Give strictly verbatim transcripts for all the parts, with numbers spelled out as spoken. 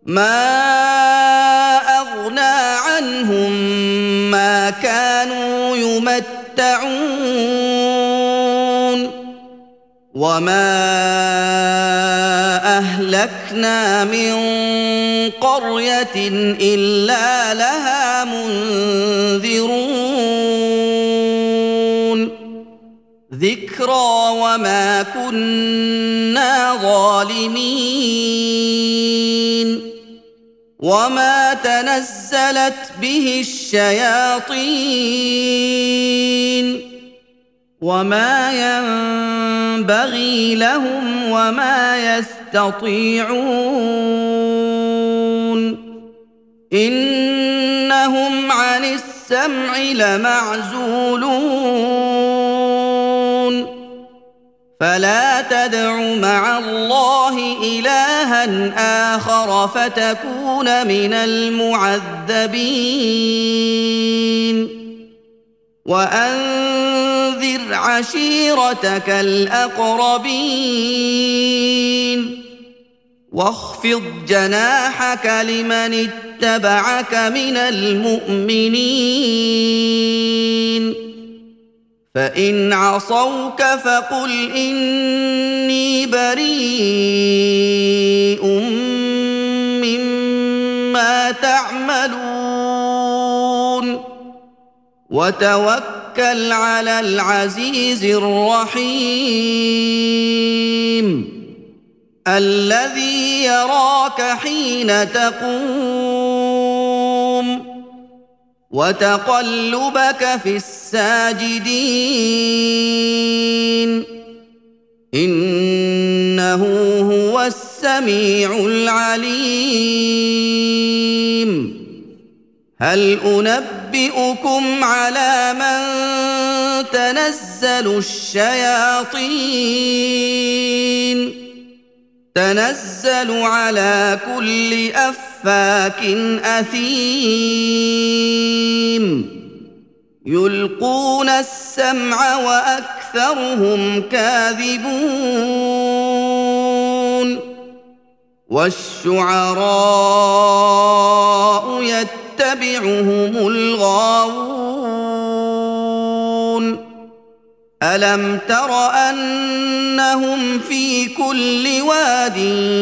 ما أغنى عنهم ما كانوا يمتعون وما أهلكنا من قرية إلا لها منذرون ذكرى وما كنا ظالمين وما تنزلت به الشياطين وما ينبغي لهم وما يستطيعون إنهم عن السمع لمعزولون فلا تدع مع الله إلها آخر فتكون من المعذبين وأنذر عشيرتك الأقربين واخفض جناحك لمن اتبعك من المؤمنين فإن عصوك فقل إني بريء مما تعملون وتوكل على العزيز الرحيم الذي يراك حين تقوم وتقلبك في الساجدين إنه هو السميع العليم هل أنبئكم على من تنزل الشياطين تنزل على كل أفاك أثيم يلقون السمع وأكثرهم كاذبون والشعراء يتبعهم الغاوون ألم تر أنهم في كل واد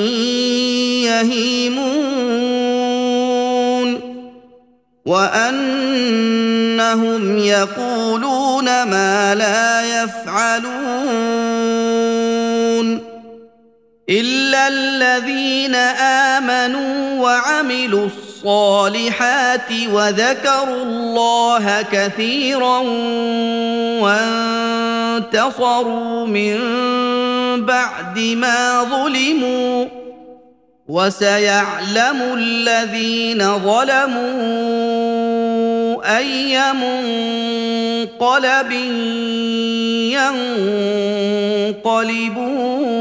يهيمون وأنهم يقولون ما لا يفعلون إلا الذين آمنوا وعملوا الصالحات وذكروا الله كثيرا وانتصروا من بعد ما ظلموا وسيعلم الذين ظلموا أي منقلب ينقلبون